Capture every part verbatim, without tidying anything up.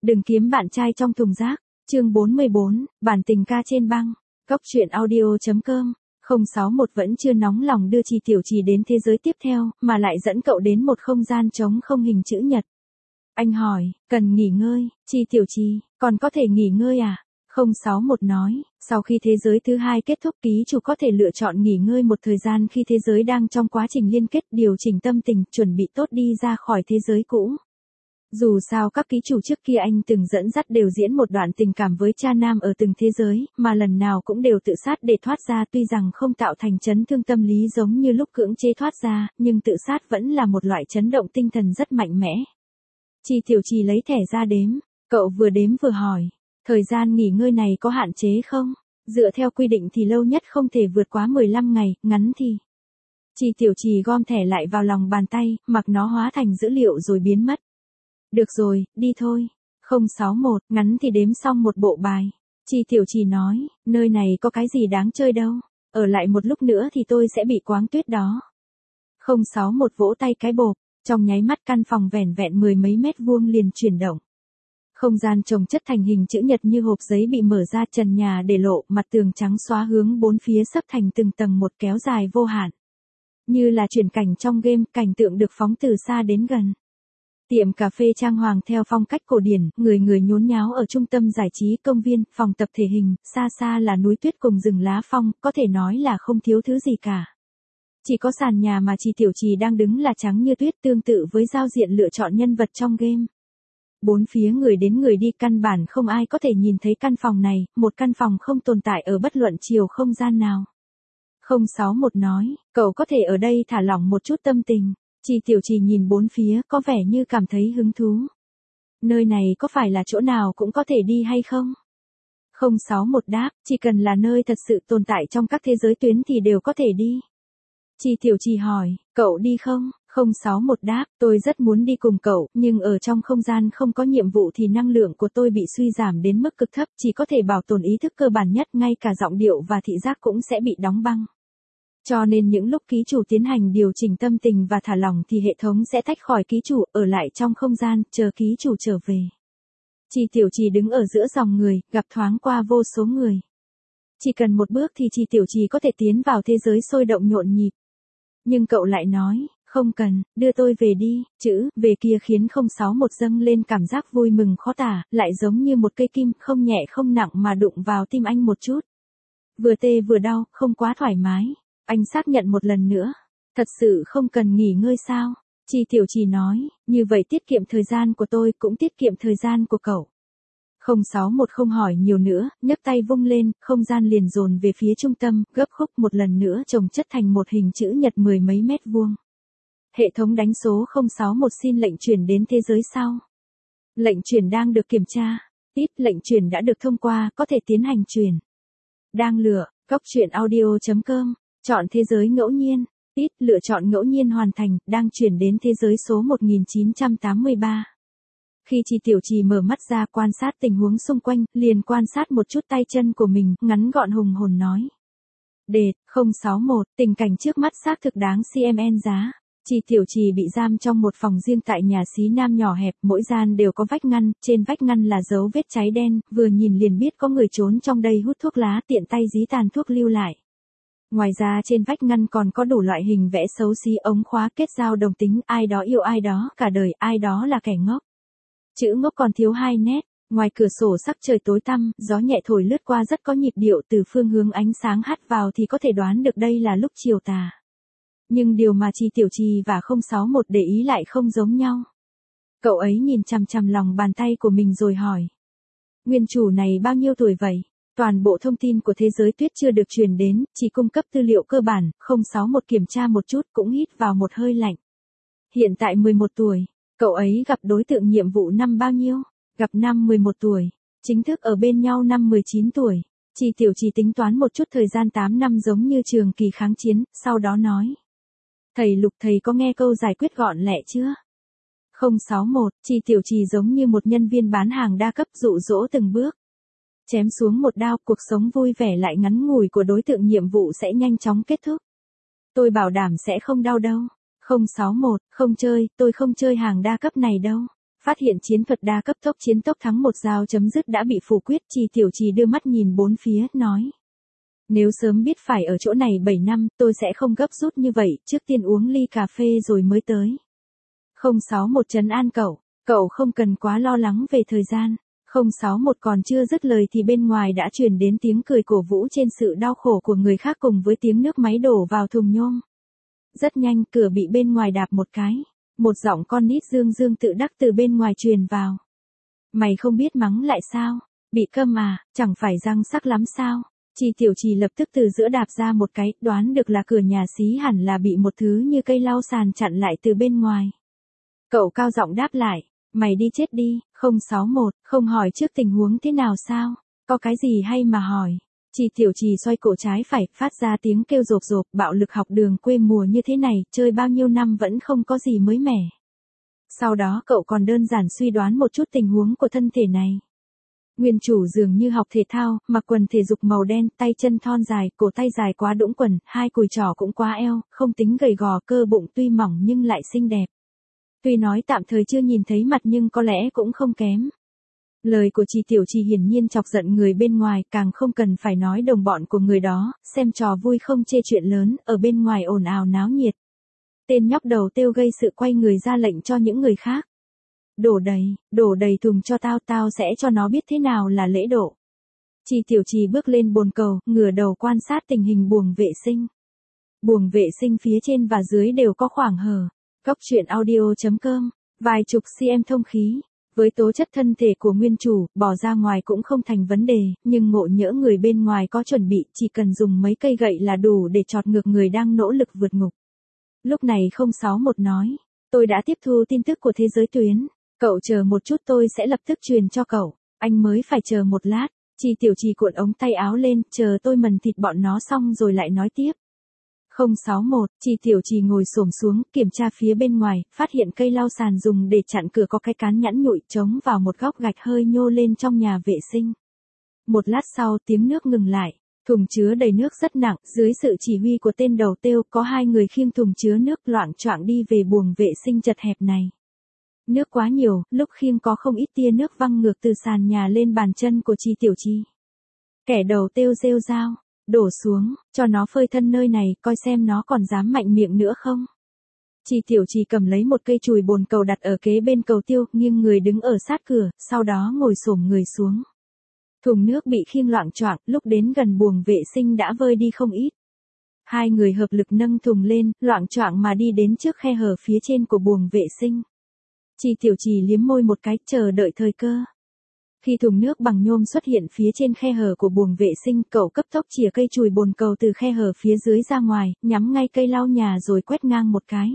Đừng kiếm bạn trai trong thùng rác. Chương bốn mươi bốn, bản tình ca trên băng. Cóc truyện audio chấm com. không sáu một vẫn chưa nóng lòng đưa Chi Tiểu Trì đến thế giới tiếp theo, mà lại dẫn cậu đến một không gian trống không hình chữ nhật. Anh hỏi, cần nghỉ ngơi, Chi Tiểu Trì, còn có thể nghỉ ngơi à? không sáu một nói, sau khi thế giới thứ hai kết thúc ký chủ có thể lựa chọn nghỉ ngơi một thời gian khi thế giới đang trong quá trình liên kết điều chỉnh tâm tình, chuẩn bị tốt đi ra khỏi thế giới cũ. Dù sao các ký chủ trước kia anh từng dẫn dắt đều diễn một đoạn tình cảm với cha nam ở từng thế giới, mà lần nào cũng đều tự sát để thoát ra, tuy rằng không tạo thành chấn thương tâm lý giống như lúc cưỡng chế thoát ra, nhưng tự sát vẫn là một loại chấn động tinh thần rất mạnh mẽ. Chi Tiểu Trì lấy thẻ ra đếm, cậu vừa đếm vừa hỏi, thời gian nghỉ ngơi này có hạn chế không? Dựa theo quy định thì lâu nhất không thể vượt quá mười lăm ngày, ngắn thì... Chi Tiểu Trì gom thẻ lại vào lòng bàn tay, mặc nó hóa thành dữ liệu rồi biến mất. Được rồi, đi thôi. không sáu một, ngắn thì đếm xong một bộ bài. Chi Tiểu Trì nói, nơi này có cái gì đáng chơi đâu. Ở lại một lúc nữa thì tôi sẽ bị quáng tuyết đó. không sáu một vỗ tay cái bộp, trong nháy mắt căn phòng vẻn vẹn mười mấy mét vuông liền chuyển động. Không gian chồng chất thành hình chữ nhật như hộp giấy bị mở ra, trần nhà để lộ, mặt tường trắng xóa hướng bốn phía sấp thành từng tầng một kéo dài vô hạn. Như là chuyển cảnh trong game, cảnh tượng được phóng từ xa đến gần. Tiệm cà phê trang hoàng theo phong cách cổ điển, người người nhốn nháo ở trung tâm giải trí, công viên, phòng tập thể hình, xa xa là núi tuyết cùng rừng lá phong, có thể nói là không thiếu thứ gì cả. Chỉ có sàn nhà mà Chi Tiểu Trì đang đứng là trắng như tuyết, tương tự với giao diện lựa chọn nhân vật trong game. Bốn phía người đến người đi, căn bản không ai có thể nhìn thấy căn phòng này, một căn phòng không tồn tại ở bất luận chiều không gian nào. không sáu một nói, cậu có thể ở đây thả lỏng một chút tâm tình. Chi Tiểu Trì nhìn bốn phía, có vẻ như cảm thấy hứng thú. Nơi này có phải là chỗ nào cũng có thể đi hay không? không sáu một đáp, chỉ cần là nơi thật sự tồn tại trong các thế giới tuyến thì đều có thể đi. Chi Tiểu Trì hỏi, cậu đi không? không sáu một đáp, tôi rất muốn đi cùng cậu, nhưng ở trong không gian không có nhiệm vụ thì năng lượng của tôi bị suy giảm đến mức cực thấp, chỉ có thể bảo tồn ý thức cơ bản nhất, ngay cả giọng điệu và thị giác cũng sẽ bị đóng băng. Cho nên những lúc ký chủ tiến hành điều chỉnh tâm tình và thả lỏng thì hệ thống sẽ tách khỏi ký chủ, ở lại trong không gian, chờ ký chủ trở về. Chi Tiểu Trì đứng ở giữa dòng người, gặp thoáng qua vô số người. Chỉ cần một bước thì Chi Tiểu Trì có thể tiến vào thế giới sôi động nhộn nhịp. Nhưng cậu lại nói, không cần, đưa tôi về đi, chữ về kia khiến không sáu một dâng lên cảm giác vui mừng khó tả, lại giống như một cây kim, không nhẹ không nặng mà đụng vào tim anh một chút. Vừa tê vừa đau, không quá thoải mái. Anh xác nhận một lần nữa. Thật sự không cần nghỉ ngơi sao? Chi Tiểu Trì nói, như vậy tiết kiệm thời gian của tôi cũng tiết kiệm thời gian của cậu. không sáu một không hỏi nhiều nữa, nhấc tay vung lên, không gian liền dồn về phía trung tâm, gấp khúc một lần nữa chồng chất thành một hình chữ nhật mười mấy mét vuông. Hệ thống đánh số không sáu một xin lệnh chuyển đến thế giới sau. Lệnh chuyển đang được kiểm tra. Ít lệnh chuyển đã được thông qua, có thể tiến hành chuyển. Đang lựa, cóc truyện audio chấm com. Chọn thế giới ngẫu nhiên. Ít lựa chọn ngẫu nhiên hoàn thành, đang chuyển đến thế giới số một nghìn chín trăm tám mươi ba. Khi Chi Tiểu Trì mở mắt ra quan sát tình huống xung quanh, liền quan sát một chút tay chân của mình, ngắn gọn hùng hồn nói. Đệt, không sáu một, tình cảnh trước mắt xác thực đáng cmn giá. Chi Tiểu Trì bị giam trong một phòng riêng tại nhà xí nam nhỏ hẹp, mỗi gian đều có vách ngăn, trên vách ngăn là dấu vết cháy đen, vừa nhìn liền biết có người trốn trong đây hút thuốc lá, tiện tay dí tàn thuốc lưu lại. Ngoài ra trên vách ngăn còn có đủ loại hình vẽ xấu xí, ống khóa, kết giao đồng tính, ai đó yêu ai đó, cả đời, ai đó là kẻ ngốc. Chữ ngốc còn thiếu hai nét, ngoài cửa sổ sắc trời tối tăm, gió nhẹ thổi lướt qua rất có nhịp điệu, từ phương hướng ánh sáng hắt vào thì có thể đoán được đây là lúc chiều tà. Nhưng điều mà Chi Tiểu Trì và không sáu một để ý lại không giống nhau. Cậu ấy nhìn chằm chằm lòng bàn tay của mình rồi hỏi. Nguyên chủ này bao nhiêu tuổi vậy? Toàn bộ thông tin của thế giới tuyết chưa được truyền đến, chỉ cung cấp tư liệu cơ bản, không sáu một kiểm tra một chút cũng hít vào một hơi lạnh. Hiện tại mười một tuổi, cậu ấy gặp đối tượng nhiệm vụ năm bao nhiêu? Gặp năm mười một tuổi, chính thức ở bên nhau năm mười chín tuổi. Chi Tiểu Trì tính toán một chút thời gian tám năm giống như trường kỳ kháng chiến, sau đó nói. Thầy Lục, thầy có nghe câu giải quyết gọn lẹ chưa? không sáu một, Chi Tiểu Trì giống như một nhân viên bán hàng đa cấp dụ dỗ từng bước. Chém xuống một đao, cuộc sống vui vẻ lại ngắn ngủi của đối tượng nhiệm vụ sẽ nhanh chóng kết thúc. Tôi bảo đảm sẽ không đau đâu. không sáu một, không chơi, tôi không chơi hàng đa cấp này đâu. Phát hiện chiến thuật đa cấp tốc chiến tốc thắng một giao chấm dứt đã bị phủ quyết, Chi Tiểu Trì đưa mắt nhìn bốn phía, nói. Nếu sớm biết phải ở chỗ này bảy năm, tôi sẽ không gấp rút như vậy, trước tiên uống ly cà phê rồi mới tới. không sáu một trấn an cậu, cậu không cần quá lo lắng về thời gian. không sáu một còn chưa dứt lời thì bên ngoài đã truyền đến tiếng cười cổ vũ trên sự đau khổ của người khác cùng với tiếng nước máy đổ vào thùng nhôm. Rất nhanh cửa bị bên ngoài đạp một cái. Một giọng con nít dương dương tự đắc từ bên ngoài truyền vào. Mày không biết mắng lại sao? Bị câm à, chẳng phải răng sắc lắm sao? Chi Tiểu Trì lập tức từ giữa đạp ra một cái, đoán được là cửa nhà xí hẳn là bị một thứ như cây lau sàn chặn lại từ bên ngoài. Cậu cao giọng đáp lại, mày đi chết đi, không sáu một, không hỏi trước tình huống thế nào sao? Có cái gì hay mà hỏi? Chi Tiểu Trì xoay cổ trái phải, phát ra tiếng kêu rộp rộp, bạo lực học đường quê mùa như thế này, chơi bao nhiêu năm vẫn không có gì mới mẻ. Sau đó cậu còn đơn giản suy đoán một chút tình huống của thân thể này. Nguyên chủ dường như học thể thao, mặc quần thể dục màu đen, tay chân thon dài, cổ tay dài quá đũng quần, hai cùi trỏ cũng quá eo, không tính gầy gò, cơ bụng tuy mỏng nhưng lại xinh đẹp. Tuy nói tạm thời chưa nhìn thấy mặt nhưng có lẽ cũng không kém. Lời của Chi Tiểu Trì hiển nhiên chọc giận người bên ngoài, càng không cần phải nói đồng bọn của người đó, xem trò vui không chê chuyện lớn, ở bên ngoài ồn ào náo nhiệt. Tên nhóc đầu têu gây sự quay người ra lệnh cho những người khác. Đổ đầy, đổ đầy thùng cho tao, tao sẽ cho nó biết thế nào là lễ độ. Chi Tiểu Trì bước lên bồn cầu, ngửa đầu quan sát tình hình buồng vệ sinh. Buồng vệ sinh phía trên và dưới đều có khoảng hở. Góc truyện audio chấm com, vài chục cm thông khí. Với tố chất thân thể của nguyên chủ, bỏ ra ngoài cũng không thành vấn đề, nhưng ngộ nhỡ người bên ngoài có chuẩn bị, chỉ cần dùng mấy cây gậy là đủ để chọt ngược người đang nỗ lực vượt ngục. Lúc này không sáu một nói, tôi đã tiếp thu tin tức của thế giới tuyến, cậu chờ một chút tôi sẽ lập tức truyền cho cậu, anh mới phải chờ một lát. Chi Tiểu Trì cuộn ống tay áo lên, chờ tôi mần thịt bọn nó xong rồi lại nói tiếp. không sáu một, Chi Tiểu Trì ngồi xổm xuống, kiểm tra phía bên ngoài, phát hiện cây lau sàn dùng để chặn cửa có cái cán nhẵn nhụi trống vào một góc gạch hơi nhô lên trong nhà vệ sinh. Một lát sau tiếng nước ngừng lại, thùng chứa đầy nước rất nặng, dưới sự chỉ huy của tên đầu têu có hai người khiêng thùng chứa nước loạng choạng đi về buồng vệ sinh chật hẹp này. Nước quá nhiều, lúc khiêng có không ít tia nước văng ngược từ sàn nhà lên bàn chân của Chi Tiểu Trì. Kẻ đầu têu rêu rao. Đổ xuống, cho nó phơi thân nơi này, coi xem nó còn dám mạnh miệng nữa không. Chi Tiểu Trì cầm lấy một cây chùi bồn cầu đặt ở kế bên cầu tiêu, nghiêng người đứng ở sát cửa, sau đó ngồi xổm người xuống. Thùng nước bị khiêng loạng choạng, lúc đến gần buồng vệ sinh đã vơi đi không ít. Hai người hợp lực nâng thùng lên, loạng choạng mà đi đến trước khe hở phía trên của buồng vệ sinh. Chi Tiểu Trì liếm môi một cái, chờ đợi thời cơ. Khi thùng nước bằng nhôm xuất hiện phía trên khe hở của buồng vệ sinh, cậu cấp tốc chìa cây chùi bồn cầu từ khe hở phía dưới ra ngoài, nhắm ngay cây lau nhà rồi quét ngang một cái.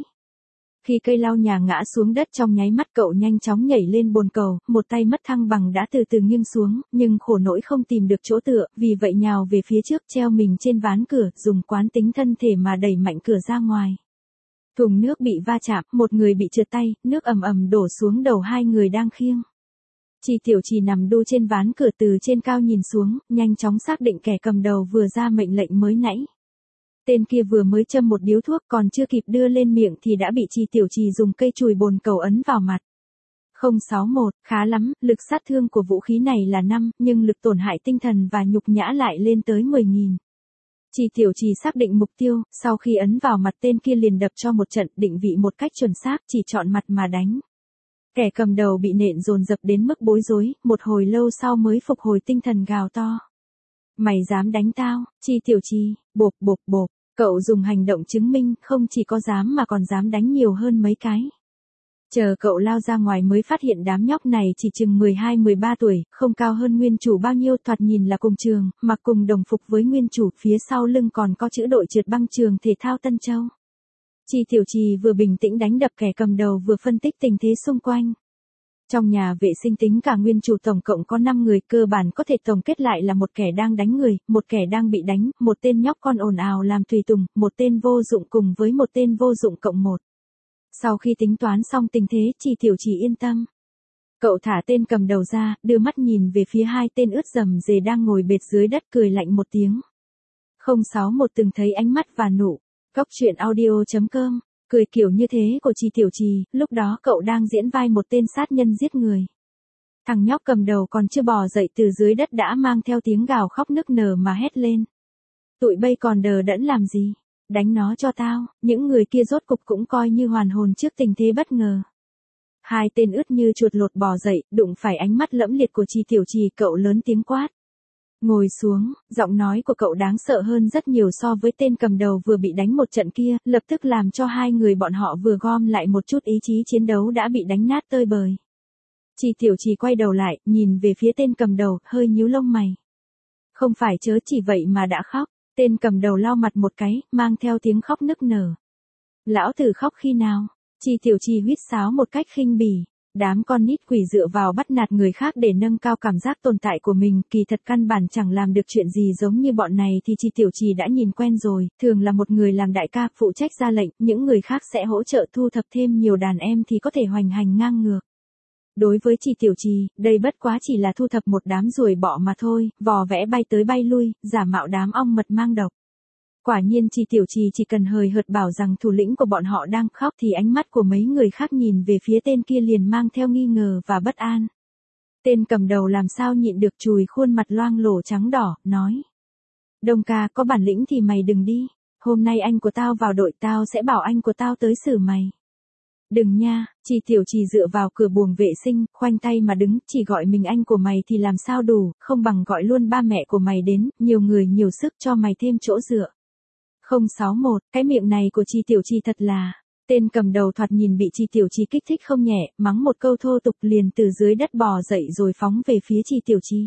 Khi cây lau nhà ngã xuống đất trong nháy mắt cậu nhanh chóng nhảy lên bồn cầu, một tay mất thăng bằng đã từ từ nghiêng xuống, nhưng khổ nỗi không tìm được chỗ tựa, vì vậy nhào về phía trước treo mình trên ván cửa, dùng quán tính thân thể mà đẩy mạnh cửa ra ngoài. Thùng nước bị va chạm, một người bị trượt tay, nước ầm ầm đổ xuống đầu hai người đang khiêng. Chi Tiểu Trì nằm đu trên ván cửa từ trên cao nhìn xuống, nhanh chóng xác định kẻ cầm đầu vừa ra mệnh lệnh mới nãy. Tên kia vừa mới châm một điếu thuốc còn chưa kịp đưa lên miệng thì đã bị Chi Tiểu Trì dùng cây chùi bồn cầu ấn vào mặt. không sáu một, khá lắm, lực sát thương của vũ khí này là năm, nhưng lực tổn hại tinh thần và nhục nhã lại lên tới mười nghìn. Chi Tiểu Trì xác định mục tiêu, sau khi ấn vào mặt tên kia liền đập cho một trận, định vị một cách chuẩn xác, chỉ chọn mặt mà đánh. Kẻ cầm đầu bị nện dồn dập đến mức bối rối, một hồi lâu sau mới phục hồi tinh thần gào to. Mày dám đánh tao, Chi Tiểu Trì, bộp bộp bộp, cậu dùng hành động chứng minh không chỉ có dám mà còn dám đánh nhiều hơn mấy cái. Chờ cậu lao ra ngoài mới phát hiện đám nhóc này chỉ chừng mười hai mười ba tuổi, không cao hơn nguyên chủ bao nhiêu, thoạt nhìn là cùng trường, mặc cùng đồng phục với nguyên chủ, phía sau lưng còn có chữ đội trượt băng trường thể thao Tân Châu. Chi Tiểu Trì vừa bình tĩnh đánh đập kẻ cầm đầu vừa phân tích tình thế xung quanh. Trong nhà vệ sinh tính cả nguyên chủ tổng cộng có năm người, cơ bản có thể tổng kết lại là một kẻ đang đánh người, một kẻ đang bị đánh, một tên nhóc con ồn ào làm tùy tùng, một tên vô dụng cùng với một tên vô dụng cộng một. Sau khi tính toán xong tình thế, Chi Tiểu Trì yên tâm. Cậu thả tên cầm đầu ra, đưa mắt nhìn về phía hai tên ướt rầm rề đang ngồi bệt dưới đất, cười lạnh một tiếng. không sáu một từng thấy ánh mắt và nụ. Góc truyện audio chấm com Cười kiểu như thế của Chi Tiểu Trì, lúc đó cậu đang diễn vai một tên sát nhân giết người. Thằng nhóc cầm đầu còn chưa bò dậy từ dưới đất đã mang theo tiếng gào khóc nức nở mà hét lên. Tụi bay còn đờ đẫn làm gì? Đánh nó cho tao. Những người kia rốt cục cũng coi như hoàn hồn trước tình thế bất ngờ. Hai tên ướt như chuột lột bò dậy, đụng phải ánh mắt lẫm liệt của Chi Tiểu Trì, cậu lớn tiếng quát. Ngồi xuống, giọng nói của cậu đáng sợ hơn rất nhiều so với tên cầm đầu vừa bị đánh một trận kia, lập tức làm cho hai người bọn họ vừa gom lại một chút ý chí chiến đấu đã bị đánh nát tơi bời. Chi Tiểu Trì quay đầu lại, nhìn về phía tên cầm đầu, hơi nhíu lông mày. Không phải chớ chỉ vậy mà đã khóc, tên cầm đầu lau mặt một cái, mang theo tiếng khóc nức nở. Lão tử khóc khi nào? Chi Tiểu Trì huýt sáo một cách khinh bỉ. Đám con nít quỷ dựa vào bắt nạt người khác để nâng cao cảm giác tồn tại của mình, kỳ thật căn bản chẳng làm được chuyện gì giống như bọn này thì Chi Tiểu Trì đã nhìn quen rồi, thường là một người làm đại ca, phụ trách ra lệnh, những người khác sẽ hỗ trợ thu thập thêm nhiều đàn em thì có thể hoành hành ngang ngược. Đối với Chi Tiểu Trì, đây bất quá chỉ là thu thập một đám ruồi bọ mà thôi, vò vẽ bay tới bay lui, giả mạo đám ong mật mang độc. Quả nhiên Chi Tiểu Trì chỉ cần hời hợt bảo rằng thủ lĩnh của bọn họ đang khóc thì ánh mắt của mấy người khác nhìn về phía tên kia liền mang theo nghi ngờ và bất an. Tên cầm đầu làm sao nhịn được chùi khuôn mặt loang lổ trắng đỏ, nói. Đông ca, có bản lĩnh thì mày đừng đi, hôm nay anh của tao vào đội tao sẽ bảo anh của tao tới xử mày. Đừng nha, Chi Tiểu Trì dựa vào cửa buồng vệ sinh, khoanh tay mà đứng, chỉ gọi mình anh của mày thì làm sao đủ, không bằng gọi luôn ba mẹ của mày đến, nhiều người nhiều sức cho mày thêm chỗ dựa. không sáu một, cái miệng này của Chi Tiểu Trì thật là, tên cầm đầu thoạt nhìn bị Chi Tiểu Trì kích thích không nhẹ, mắng một câu thô tục liền từ dưới đất bò dậy rồi phóng về phía Chi Tiểu Trì.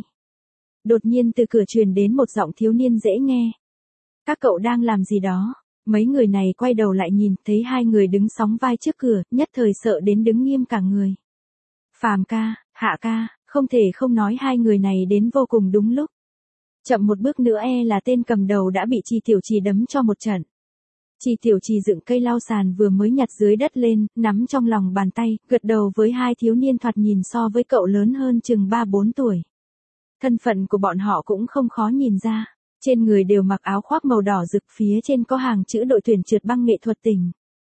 Đột nhiên từ cửa truyền đến một giọng thiếu niên dễ nghe. Các cậu đang làm gì đó? Mấy người này quay đầu lại nhìn, thấy hai người đứng sóng vai trước cửa, nhất thời sợ đến đứng nghiêm cả người. Phàm ca, Hạ ca, không thể không nói hai người này đến vô cùng đúng lúc. Chậm một bước nữa e là tên cầm đầu đã bị Chi Tiểu Trì đấm cho một trận. Chi Tiểu Trì dựng cây lau sàn vừa mới nhặt dưới đất lên, nắm trong lòng bàn tay, gật đầu với hai thiếu niên thoạt nhìn so với cậu lớn hơn chừng ba bốn tuổi. Thân phận của bọn họ cũng không khó nhìn ra, trên người đều mặc áo khoác màu đỏ rực, phía trên có hàng chữ đội tuyển trượt băng nghệ thuật tỉnh.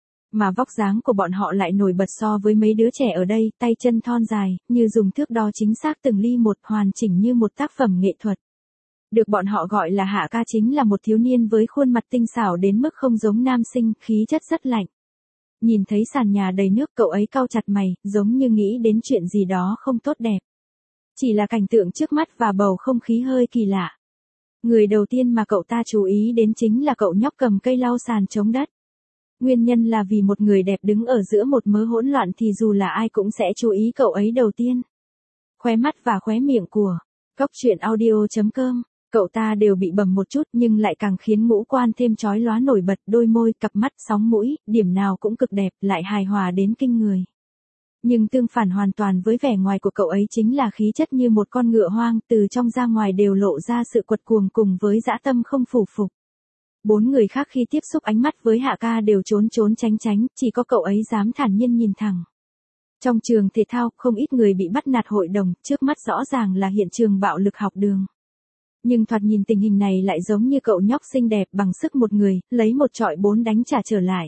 Mà vóc dáng của bọn họ lại nổi bật so với mấy đứa trẻ ở đây, tay chân thon dài, như dùng thước đo chính xác từng ly một, hoàn chỉnh như một tác phẩm nghệ thuật. Được bọn họ gọi là Hạ ca chính là một thiếu niên với khuôn mặt tinh xảo đến mức không giống nam sinh, khí chất rất lạnh. Nhìn thấy sàn nhà đầy nước, cậu ấy cau chặt mày, giống như nghĩ đến chuyện gì đó không tốt đẹp. Chỉ là cảnh tượng trước mắt và bầu không khí hơi kỳ lạ. Người đầu tiên mà cậu ta chú ý đến chính là cậu nhóc cầm cây lau sàn chống đất. Nguyên nhân là vì một người đẹp đứng ở giữa một mớ hỗn loạn thì dù là ai cũng sẽ chú ý cậu ấy đầu tiên. Khóe mắt và khóe miệng của Cóc Truyện Audio chấm com, cậu ta đều bị bầm một chút nhưng lại càng khiến ngũ quan thêm chói lóa nổi bật, đôi môi, cặp mắt, sóng mũi, điểm nào cũng cực đẹp, lại hài hòa đến kinh người. Nhưng tương phản hoàn toàn với vẻ ngoài của cậu ấy chính là khí chất như một con ngựa hoang, từ trong ra ngoài đều lộ ra sự quật cuồng cùng với dã tâm không phủ phục. Bốn người khác khi tiếp xúc ánh mắt với Hạ ca đều trốn trốn tránh tránh, chỉ có cậu ấy dám thản nhiên nhìn thẳng. Trong trường thể thao, không ít người bị bắt nạt hội đồng, trước mắt rõ ràng là hiện trường bạo lực học đường. Nhưng thoạt nhìn tình hình này lại giống như cậu nhóc xinh đẹp bằng sức một người, lấy một trọi bốn đánh trả trở lại.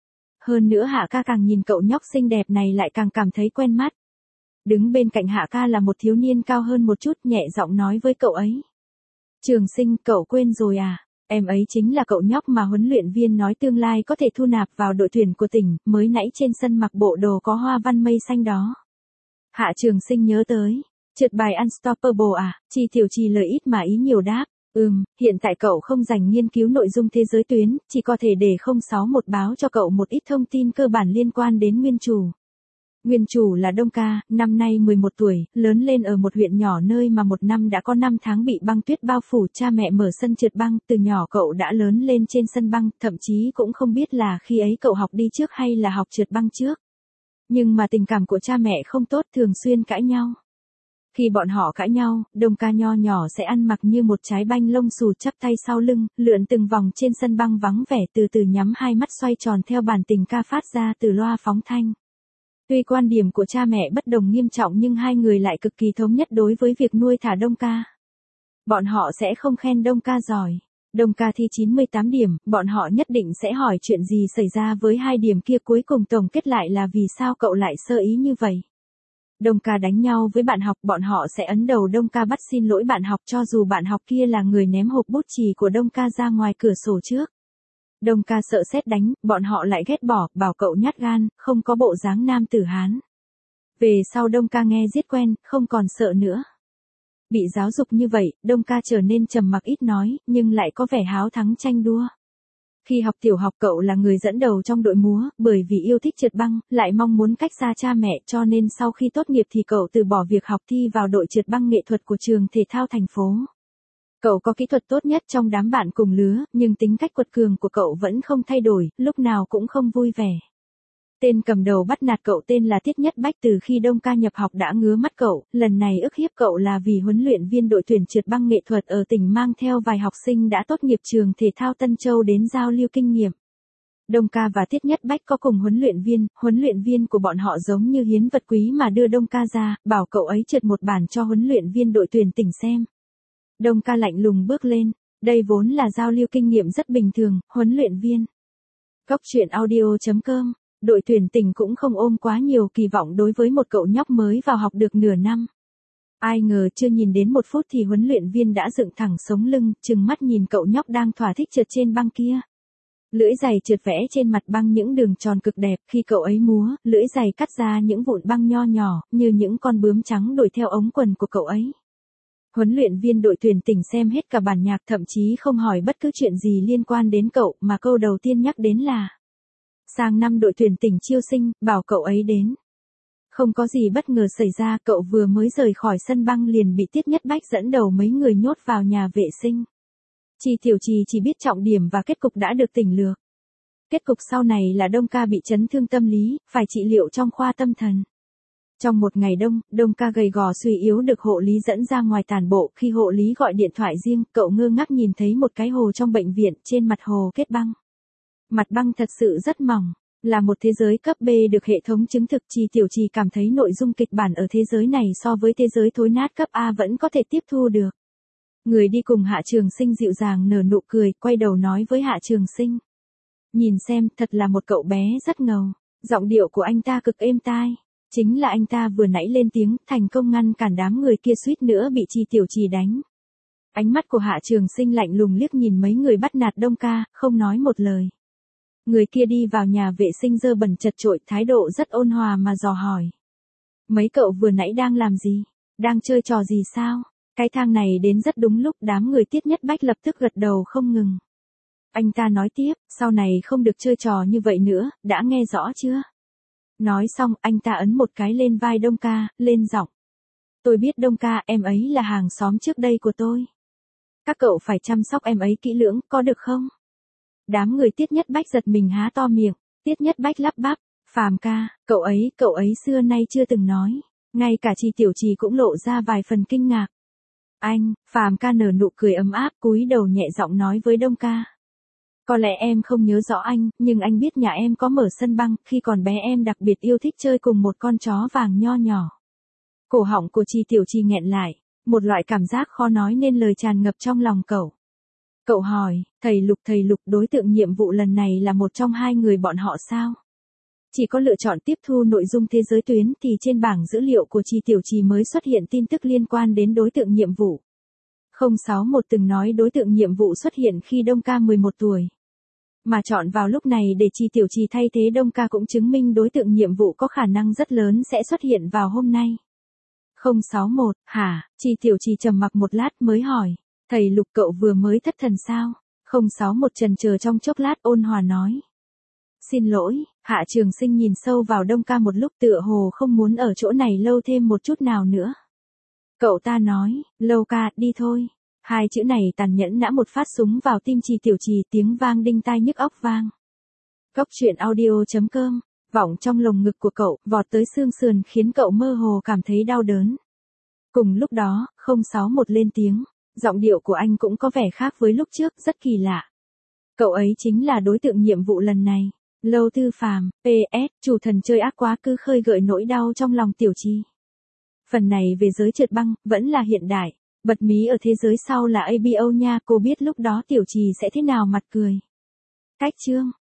Hơn nữa Hạ ca càng nhìn cậu nhóc xinh đẹp này lại càng cảm thấy quen mắt. Đứng bên cạnh Hạ ca là một thiếu niên cao hơn một chút, nhẹ giọng nói với cậu ấy. Trường Sinh, cậu quên rồi à? Em ấy chính là cậu nhóc mà huấn luyện viên nói tương lai có thể thu nạp vào đội tuyển của tỉnh, mới nãy trên sân mặc bộ đồ có hoa văn mây xanh đó. Hạ Trường Sinh nhớ tới. Trượt bài Unstoppable à? Chi Tiểu Trì lời ít mà ý nhiều đáp. Ừm, hiện tại cậu không dành nghiên cứu nội dung thế giới tuyến, chỉ có thể để không sáu một báo cho cậu một ít thông tin cơ bản liên quan đến nguyên chủ. Nguyên chủ là Đông ca, năm nay mười một tuổi, lớn lên ở một huyện nhỏ nơi mà một năm đã có năm tháng bị băng tuyết bao phủ, cha mẹ mở sân trượt băng, từ nhỏ cậu đã lớn lên trên sân băng, thậm chí cũng không biết là khi ấy cậu học đi trước hay là học trượt băng trước. Nhưng mà tình cảm của cha mẹ không tốt, thường xuyên cãi nhau. Khi bọn họ cãi nhau, Đông ca nho nhỏ sẽ ăn mặc như một trái banh lông xù chắp tay sau lưng, lượn từng vòng trên sân băng vắng vẻ, từ từ nhắm hai mắt xoay tròn theo bản tình ca phát ra từ loa phóng thanh. Tuy quan điểm của cha mẹ bất đồng nghiêm trọng nhưng hai người lại cực kỳ thống nhất đối với việc nuôi thả Đông ca. Bọn họ sẽ không khen Đông ca giỏi, Đông ca thi chín mươi tám điểm, bọn họ nhất định sẽ hỏi chuyện gì xảy ra với hai điểm kia, cuối cùng tổng kết lại là vì sao cậu lại sơ ý như vậy. Đông ca đánh nhau với bạn học, bọn họ sẽ ấn đầu Đông ca bắt xin lỗi bạn học cho dù bạn học kia là người ném hộp bút chì của Đông ca ra ngoài cửa sổ trước. Đông ca sợ sét đánh, bọn họ lại ghét bỏ, bảo cậu nhát gan, không có bộ dáng nam tử Hán. Về sau Đông ca nghe giết quen, không còn sợ nữa. Bị giáo dục như vậy, Đông ca trở nên trầm mặc ít nói, nhưng lại có vẻ háo thắng tranh đua. Khi học tiểu học cậu là người dẫn đầu trong đội múa, bởi vì yêu thích trượt băng, lại mong muốn cách xa cha mẹ cho nên sau khi tốt nghiệp thì cậu từ bỏ việc học thi vào đội trượt băng nghệ thuật của trường thể thao thành phố. Cậu có kỹ thuật tốt nhất trong đám bạn cùng lứa, nhưng tính cách quật cường của cậu vẫn không thay đổi, lúc nào cũng không vui vẻ. Tên cầm đầu bắt nạt cậu tên là Tiết Nhất Bách từ khi Đông ca nhập học đã ngứa mắt cậu, lần này ức hiếp cậu là vì huấn luyện viên đội tuyển trượt băng nghệ thuật ở tỉnh mang theo vài học sinh đã tốt nghiệp trường thể thao Tân Châu đến giao lưu kinh nghiệm. Đông ca và Tiết Nhất Bách có cùng huấn luyện viên, huấn luyện viên của bọn họ giống như hiến vật quý mà đưa Đông ca ra, bảo cậu ấy trượt một bản cho huấn luyện viên đội tuyển tỉnh xem. Đông ca lạnh lùng bước lên, đây vốn là giao lưu kinh nghiệm rất bình thường, huấn luyện viên. Góc truyện audio chấm com. Đội tuyển tỉnh cũng không ôm quá nhiều kỳ vọng đối với một cậu nhóc mới vào học được nửa năm. Ai ngờ chưa nhìn đến một phút thì huấn luyện viên đã dựng thẳng sống lưng, trừng mắt nhìn cậu nhóc đang thỏa thích trượt trên băng kia. Lưỡi giày trượt vẽ trên mặt băng những đường tròn cực đẹp, khi cậu ấy múa, lưỡi giày cắt ra những vụn băng nho nhỏ, như những con bướm trắng đuổi theo ống quần của cậu ấy. Huấn luyện viên đội tuyển tỉnh xem hết cả bản nhạc, thậm chí không hỏi bất cứ chuyện gì liên quan đến cậu, mà câu đầu tiên nhắc đến là sang năm đội tuyển tỉnh chiêu sinh, bảo cậu ấy đến. Không có gì bất ngờ xảy ra, cậu vừa mới rời khỏi sân băng liền bị Tiết Nhất Bách dẫn đầu mấy người nhốt vào nhà vệ sinh. Chi Tiểu Trì chỉ biết trọng điểm và kết cục đã được tỉnh lược. Kết cục sau này là Đông ca bị chấn thương tâm lý, phải trị liệu trong khoa tâm thần. Trong một ngày đông, Đông ca gầy gò suy yếu được hộ lý dẫn ra ngoài tản bộ, khi hộ lý gọi điện thoại riêng, cậu ngơ ngác nhìn thấy một cái hồ trong bệnh viện, trên mặt hồ kết băng. Mặt băng thật sự rất mỏng, là một thế giới cấp B được hệ thống chứng thực. Chi Tiểu Trì cảm thấy nội dung kịch bản ở thế giới này so với thế giới thối nát cấp A vẫn có thể tiếp thu được. Người đi cùng Hạ Trường Sinh dịu dàng nở nụ cười, quay đầu nói với Hạ Trường Sinh. Nhìn xem, thật là một cậu bé rất ngầu, giọng điệu của anh ta cực êm tai. Chính là anh ta vừa nãy lên tiếng, thành công ngăn cản đám người kia suýt nữa bị Chi Tiểu Trì đánh. Ánh mắt của Hạ Trường Sinh lạnh lùng liếc nhìn mấy người bắt nạt Đông ca, không nói một lời. Người kia đi vào nhà vệ sinh dơ bẩn chật chội, thái độ rất ôn hòa mà dò hỏi. Mấy cậu vừa nãy đang làm gì? Đang chơi trò gì sao? Cái thang này đến rất đúng lúc, đám người Tiết Nhất Bách lập tức gật đầu không ngừng. Anh ta nói tiếp, sau này không được chơi trò như vậy nữa, đã nghe rõ chưa? Nói xong, anh ta ấn một cái lên vai Đông ca, lên giọng. Tôi biết Đông ca, em ấy là hàng xóm trước đây của tôi. Các cậu phải chăm sóc em ấy kỹ lưỡng, có được không? Đám người Tiết Nhất Bách giật mình há to miệng, Tiết Nhất Bách lắp bắp, Phàm ca, cậu ấy, cậu ấy xưa nay chưa từng nói. Ngay cả Chi Tiểu Trì cũng lộ ra vài phần kinh ngạc. Anh, Phàm ca nở nụ cười ấm áp, cúi đầu nhẹ giọng nói với Đông ca. Có lẽ em không nhớ rõ anh, nhưng anh biết nhà em có mở sân băng, khi còn bé em đặc biệt yêu thích chơi cùng một con chó vàng nho nhỏ. Cổ họng của Chi Tiểu Trì nghẹn lại, một loại cảm giác khó nói nên lời tràn ngập trong lòng cậu. Cậu hỏi, thầy Lục thầy Lục đối tượng nhiệm vụ lần này là một trong hai người bọn họ sao? Chỉ có lựa chọn tiếp thu nội dung thế giới tuyến thì trên bảng dữ liệu của Chi Tiểu Trì mới xuất hiện tin tức liên quan đến đối tượng nhiệm vụ. không sáu một từng nói đối tượng nhiệm vụ xuất hiện khi Đông ca mười một tuổi. Mà chọn vào lúc này để Chi Tiểu Trì thay thế Đông ca cũng chứng minh đối tượng nhiệm vụ có khả năng rất lớn sẽ xuất hiện vào hôm nay. không sáu một, hả? Chi Tiểu Trì trầm mặc một lát mới hỏi. Thầy Lục cậu vừa mới thất thần sao? không sáu một chần chờ trong chốc lát ôn hòa nói. Xin lỗi, Hạ Trường Sinh nhìn sâu vào Đông ca một lúc tựa hồ không muốn ở chỗ này lâu thêm một chút nào nữa. Cậu ta nói, Lâu ca, đi thôi. Hai chữ này tàn nhẫn nã một phát súng vào tim Chi Tiểu Trì, tiếng vang đinh tai nhức óc vang. Góc truyện audio chấm com, vọng trong lồng ngực của cậu, vọt tới xương sườn khiến cậu mơ hồ cảm thấy đau đớn. Cùng lúc đó, không sáu một lên tiếng. Giọng điệu của anh cũng có vẻ khác với lúc trước, rất kỳ lạ. Cậu ấy chính là đối tượng nhiệm vụ lần này. Lâu Tư Phàm, pê ét, chủ thần chơi ác quá cứ khơi gợi nỗi đau trong lòng Tiểu Trì. Phần này về giới trượt băng, vẫn là hiện đại. Bật mí ở thế giới sau là a bê o nha, cô biết lúc đó tiểu trì sẽ thế nào mặt cười. Cách chương.